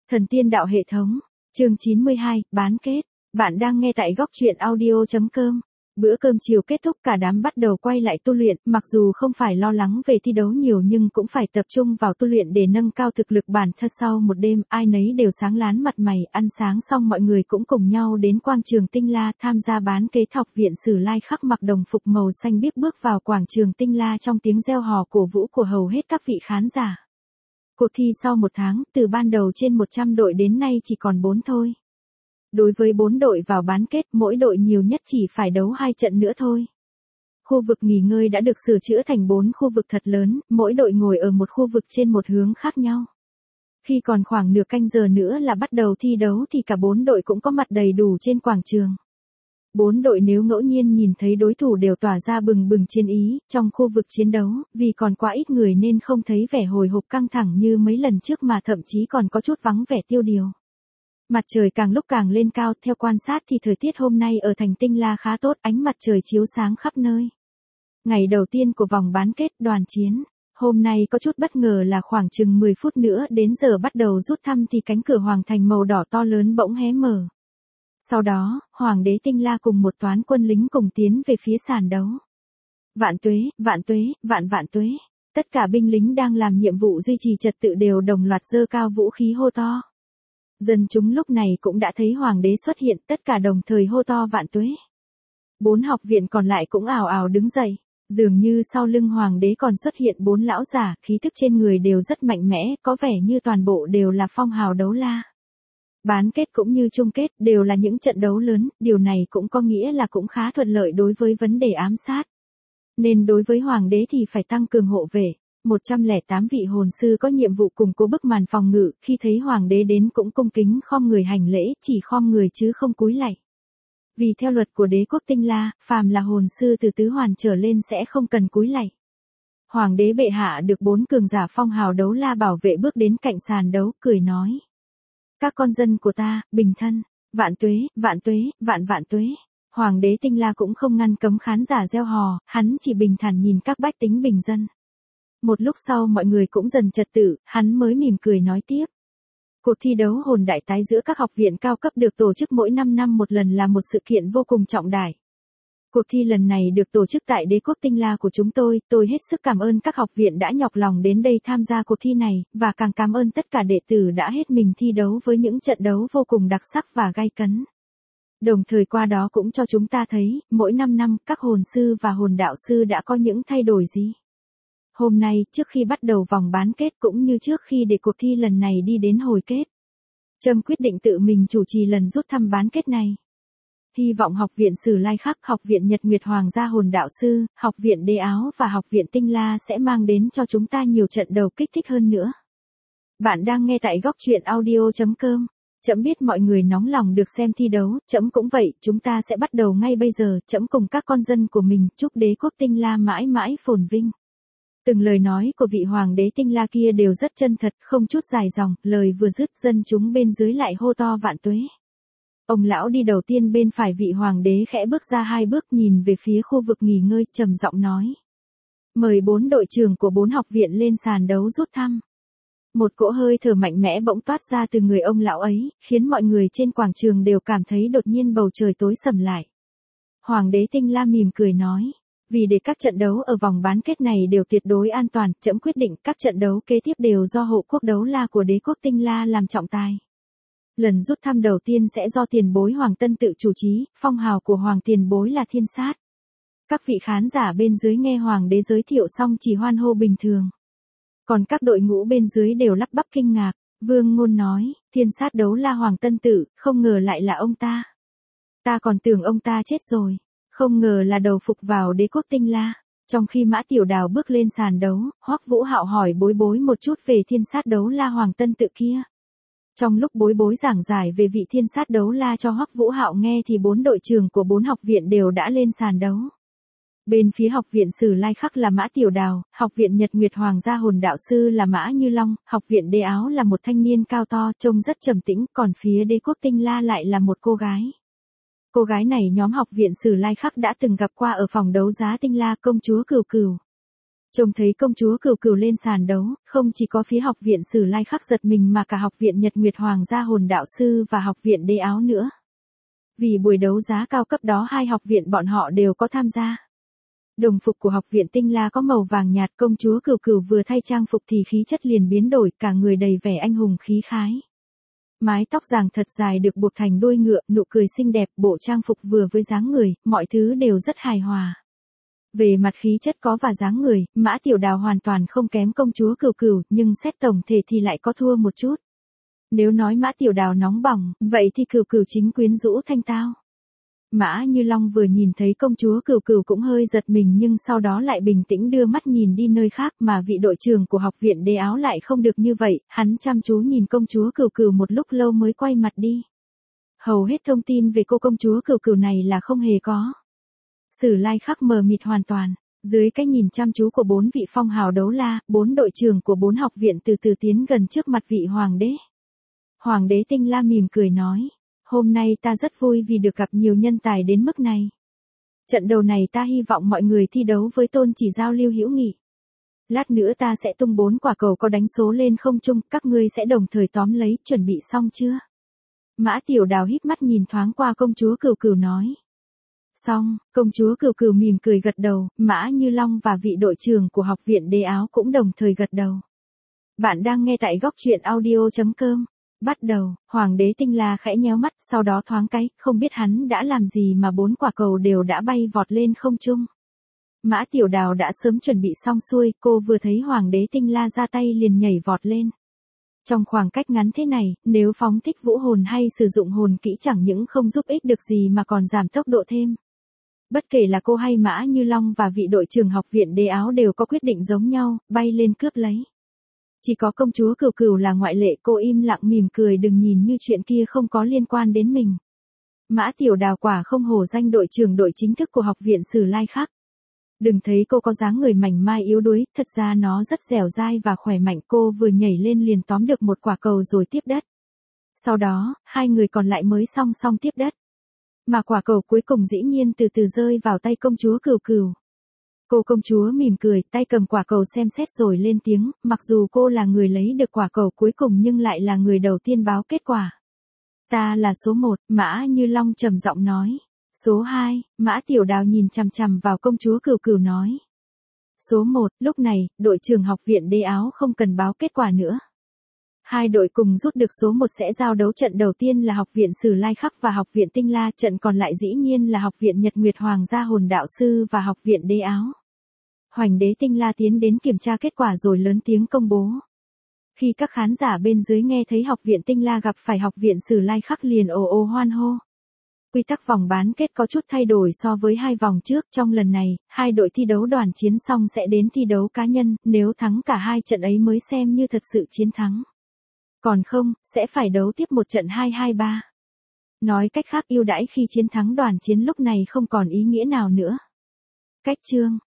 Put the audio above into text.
Thần tiên đạo hệ thống, chương 92, bán kết. Bạn đang nghe tại góc truyện audio.com. Bữa cơm chiều kết thúc, cả đám bắt đầu quay lại tu luyện, mặc dù không phải lo lắng về thi đấu nhiều nhưng cũng phải tập trung vào tu luyện để nâng cao thực lực bản thân. Sau một đêm, ai nấy đều sáng lán mặt mày, ăn sáng xong mọi người cũng cùng nhau đến quảng trường Tinh La tham gia bán kết. Học viện Sử Lai Khắc mặc đồng phục màu xanh biếc bước vào quảng trường Tinh La trong tiếng reo hò cổ vũ của hầu hết các vị khán giả. Cuộc thi sau một tháng, từ ban đầu trên 100 đội đến nay chỉ còn 4 thôi. Đối với 4 đội vào bán kết, mỗi đội nhiều nhất chỉ phải đấu 2 trận nữa thôi. Khu vực nghỉ ngơi đã được sửa chữa thành 4 khu vực thật lớn, mỗi đội ngồi ở một khu vực trên một hướng khác nhau. Khi còn khoảng nửa canh giờ nữa là bắt đầu thi đấu thì cả 4 đội cũng có mặt đầy đủ trên quảng trường. 4 đội nếu ngẫu nhiên nhìn thấy đối thủ đều tỏa ra bừng bừng chiến ý trong khu vực chiến đấu, vì còn quá ít người nên không thấy vẻ hồi hộp căng thẳng như mấy lần trước mà thậm chí còn có chút vắng vẻ tiêu điều. Mặt trời càng lúc càng lên cao, theo quan sát thì thời tiết hôm nay ở thành Tinh La khá tốt, ánh mặt trời chiếu sáng khắp nơi. Ngày đầu tiên của vòng bán kết đoàn chiến, hôm nay có chút bất ngờ là khoảng chừng 10 phút nữa đến giờ bắt đầu rút thăm thì cánh cửa hoàng thành màu đỏ to lớn bỗng hé mở. Sau đó, Hoàng đế Tinh La cùng một toán quân lính cùng tiến về phía sàn đấu. Vạn tuế, vạn tuế, vạn vạn tuế. Tất cả binh lính đang làm nhiệm vụ duy trì trật tự đều đồng loạt giơ cao vũ khí hô to. Dân chúng lúc này cũng đã thấy Hoàng đế xuất hiện, tất cả đồng thời hô to vạn tuế. 4 học viện còn lại cũng ào ào đứng dậy. Dường như sau lưng Hoàng đế còn xuất hiện 4 lão giả, khí thức trên người đều rất mạnh mẽ, có vẻ như toàn bộ đều là phong hào đấu la. Bán kết cũng như chung kết đều là những trận đấu lớn, điều này cũng có nghĩa là cũng khá thuận lợi đối với vấn đề ám sát. Nên đối với Hoàng đế thì phải tăng cường hộ vệ. 108 vị hồn sư có nhiệm vụ củng cố bức màn phòng ngự, khi thấy Hoàng đế đến cũng cung kính khom người hành lễ, chỉ khom người chứ không cúi lạy. Vì theo luật của đế quốc Tinh La, phàm là hồn sư từ tứ hoàn trở lên sẽ không cần cúi lạy. Hoàng đế bệ hạ được 4 cường giả phong hào đấu la bảo vệ bước đến cạnh sàn đấu, cười nói. Các con dân của ta, bình thân, vạn tuế, vạn tuế, vạn vạn tuế. Hoàng đế Tinh La cũng không ngăn cấm khán giả reo hò, hắn chỉ bình thản nhìn các bách tính bình dân. Một lúc sau mọi người cũng dần trật tự, hắn mới mỉm cười nói tiếp. Cuộc thi đấu hồn đại tái giữa các học viện cao cấp được tổ chức mỗi 5 năm một lần là một sự kiện vô cùng trọng đại. Cuộc thi lần này được tổ chức tại đế quốc Tinh La của chúng tôi hết sức cảm ơn các học viện đã nhọc lòng đến đây tham gia cuộc thi này, và càng cảm ơn tất cả đệ tử đã hết mình thi đấu với những trận đấu vô cùng đặc sắc và gay cấn. Đồng thời qua đó cũng cho chúng ta thấy, mỗi 5 năm các hồn sư và hồn đạo sư đã có những thay đổi gì. Hôm nay, trước khi bắt đầu vòng bán kết cũng như trước khi để cuộc thi lần này đi đến hồi kết, Trâm quyết định tự mình chủ trì lần rút thăm bán kết này. Hy vọng Học viện Sử Lai Khắc, Học viện Nhật Nguyệt Hoàng gia hồn đạo sư, Học viện Đế Áo và Học viện Tinh La sẽ mang đến cho chúng ta nhiều trận đấu kích thích hơn nữa. Bạn đang nghe tại góc truyện audio.com. Trẫm biết mọi người nóng lòng được xem thi đấu, trẫm cũng vậy, chúng ta sẽ bắt đầu ngay bây giờ, trẫm cùng các con dân của mình, chúc đế quốc Tinh La mãi mãi phồn vinh. Từng lời nói của vị Hoàng đế Tinh La kia đều rất chân thật, không chút dài dòng, lời vừa dứt dân chúng bên dưới lại hô to vạn tuế. Ông lão đi đầu tiên bên phải vị Hoàng đế khẽ bước ra 2 bước nhìn về phía khu vực nghỉ ngơi, trầm giọng nói. Mời 4 đội trưởng của 4 học viện lên sàn đấu rút thăm. Một cỗ hơi thở mạnh mẽ bỗng toát ra từ người ông lão ấy, khiến mọi người trên quảng trường đều cảm thấy đột nhiên bầu trời tối sầm lại. Hoàng đế Tinh La mỉm cười nói. Vì để các trận đấu ở vòng bán kết này đều tuyệt đối an toàn, trẫm quyết định các trận đấu kế tiếp đều do hộ quốc đấu la của đế quốc Tinh La làm trọng tài. Lần rút thăm đầu tiên sẽ do tiền bối Hoàng Tân tự chủ trì, phong hào của Hoàng tiền bối là Thiên Sát. Các vị khán giả bên dưới nghe Hoàng đế giới thiệu xong chỉ hoan hô bình thường. Còn các đội ngũ bên dưới đều lắp bắp kinh ngạc, Vương Ngôn nói, Thiên Sát đấu la Hoàng Tân tự, không ngờ lại là ông ta. Ta còn tưởng ông ta chết rồi. Không ngờ là đầu phục vào đế quốc Tinh La. Trong khi Mã Tiểu Đào bước lên sàn đấu, Hoắc Vũ Hạo hỏi Bối Bối một chút về Thiên Sát đấu la Hoàng Tân tự kia. Trong lúc Bối Bối giảng giải về vị Thiên Sát đấu la cho Hoắc Vũ Hạo nghe thì 4 đội trưởng của 4 học viện đều đã lên sàn đấu. Bên phía Học viện Sử Lai Khắc là Mã Tiểu Đào, Học viện Nhật Nguyệt Hoàng gia hồn đạo sư là Mã Như Long, Học viện Đế Áo là một thanh niên cao to, trông rất trầm tĩnh, còn phía đế quốc Tinh La lại là một cô gái. Cô gái này nhóm Học viện Sử Lai Khắc đã từng gặp qua ở phòng đấu giá Tinh La, công chúa Cửu Cửu. Trông thấy công chúa Cửu Cửu lên sàn đấu, không chỉ có phía học viện Sử Lai Khắc giật mình mà cả học viện Nhật Nguyệt Hoàng gia hồn đạo sư và học viện Đế Áo nữa. Vì buổi đấu giá cao cấp đó hai học viện bọn họ đều có tham gia. Đồng phục của học viện Tinh La có màu vàng nhạt, công chúa Cửu Cửu vừa thay trang phục thì khí chất liền biến đổi, cả người đầy vẻ anh hùng khí khái. Mái tóc ràng thật dài được buộc thành đuôi ngựa, nụ cười xinh đẹp, bộ trang phục vừa với dáng người, mọi thứ đều rất hài hòa. Về mặt khí chất có và dáng người, Mã Tiểu Đào hoàn toàn không kém công chúa Cửu Cửu, nhưng xét tổng thể thì lại có thua một chút. Nếu nói Mã Tiểu Đào nóng bỏng, vậy thì Cửu Cửu chính quyến rũ thanh tao. Mã Như Long vừa nhìn thấy công chúa Cửu Cửu cũng hơi giật mình nhưng sau đó lại bình tĩnh đưa mắt nhìn đi nơi khác, mà vị đội trưởng của học viện Đế Áo lại không được như vậy, hắn chăm chú nhìn công chúa Cửu Cửu một lúc lâu mới quay mặt đi. Hầu hết thông tin về cô công chúa Cửu Cửu này là không hề có. Sử Lai Khắc mờ mịt hoàn toàn, dưới cái nhìn chăm chú của 4 vị phong hào đấu la, 4 đội trưởng của 4 học viện từ từ tiến gần trước mặt vị hoàng đế. Hoàng đế Tinh La mỉm cười nói, hôm nay ta rất vui vì được gặp nhiều nhân tài đến mức này. Trận đầu này ta hy vọng mọi người thi đấu với Tôn Chỉ giao lưu hữu nghị. Lát nữa ta sẽ tung 4 quả cầu có đánh số lên không trung, các ngươi sẽ đồng thời tóm lấy, chuẩn bị xong chưa? Mã Tiểu Đào híp mắt nhìn thoáng qua công chúa Cửu Cửu nói. Xong, công chúa Cửu Cửu mỉm cười gật đầu, Mã Như Long và vị đội trưởng của học viện Đế Áo cũng đồng thời gật đầu. Bạn đang nghe tại góc truyện audio.com. Bắt đầu, Hoàng đế Tinh La khẽ nhéo mắt, sau đó thoáng cái, không biết hắn đã làm gì mà 4 quả cầu đều đã bay vọt lên không trung. Mã Tiểu Đào đã sớm chuẩn bị xong xuôi, cô vừa thấy Hoàng đế Tinh La ra tay liền nhảy vọt lên. Trong khoảng cách ngắn thế này, nếu phóng thích vũ hồn hay sử dụng hồn kỹ chẳng những không giúp ích được gì mà còn giảm tốc độ thêm. Bất kể là cô hay Mã Như Long và vị đội trưởng học viện Đế Áo đều có quyết định giống nhau, bay lên cướp lấy. Chỉ có công chúa Cửu Cửu là ngoại lệ, cô im lặng mỉm cười đừng nhìn như chuyện kia không có liên quan đến mình. Mã Tiểu Đào quả không hổ danh đội trưởng đội chính thức của học viện Sử Lai Khắc. Đừng thấy cô có dáng người mảnh mai yếu đuối, thật ra nó rất dẻo dai và khỏe mạnh, cô vừa nhảy lên liền tóm được một quả cầu rồi tiếp đất. Sau đó, hai người còn lại mới song song tiếp đất. Mà quả cầu cuối cùng dĩ nhiên từ từ rơi vào tay công chúa Cửu Cửu. Cô công chúa mỉm cười, tay cầm quả cầu xem xét rồi lên tiếng, mặc dù cô là người lấy được quả cầu cuối cùng nhưng lại là người đầu tiên báo kết quả. Ta là số 1, Mã Như Long trầm giọng nói. Số 2, Mã Tiểu Đào nhìn chằm chằm vào công chúa Cửu Cửu nói. Số 1, lúc này, đội trưởng học viện Đế Áo không cần báo kết quả nữa. Hai đội cùng rút được số 1 sẽ giao đấu, trận đầu tiên là học viện Sử Lai Khắc và học viện Tinh La, trận còn lại dĩ nhiên là học viện Nhật Nguyệt Hoàng gia hồn đạo sư và học viện Đế Áo. Hoành đế Tinh La tiến đến kiểm tra kết quả rồi lớn tiếng công bố. Khi các khán giả bên dưới nghe thấy học viện Tinh La gặp phải học viện Sử Lai Khắc liền ồ ồ hoan hô. Quy tắc vòng bán kết có chút thay đổi so với 2 vòng trước, trong lần này, hai đội thi đấu đoàn chiến xong sẽ đến thi đấu cá nhân, nếu thắng cả hai trận ấy mới xem như thật sự chiến thắng. Còn không, sẽ phải đấu tiếp một trận 2-2-3. Nói cách khác ưu đãi khi chiến thắng đoàn chiến lúc này không còn ý nghĩa nào nữa. Cách chương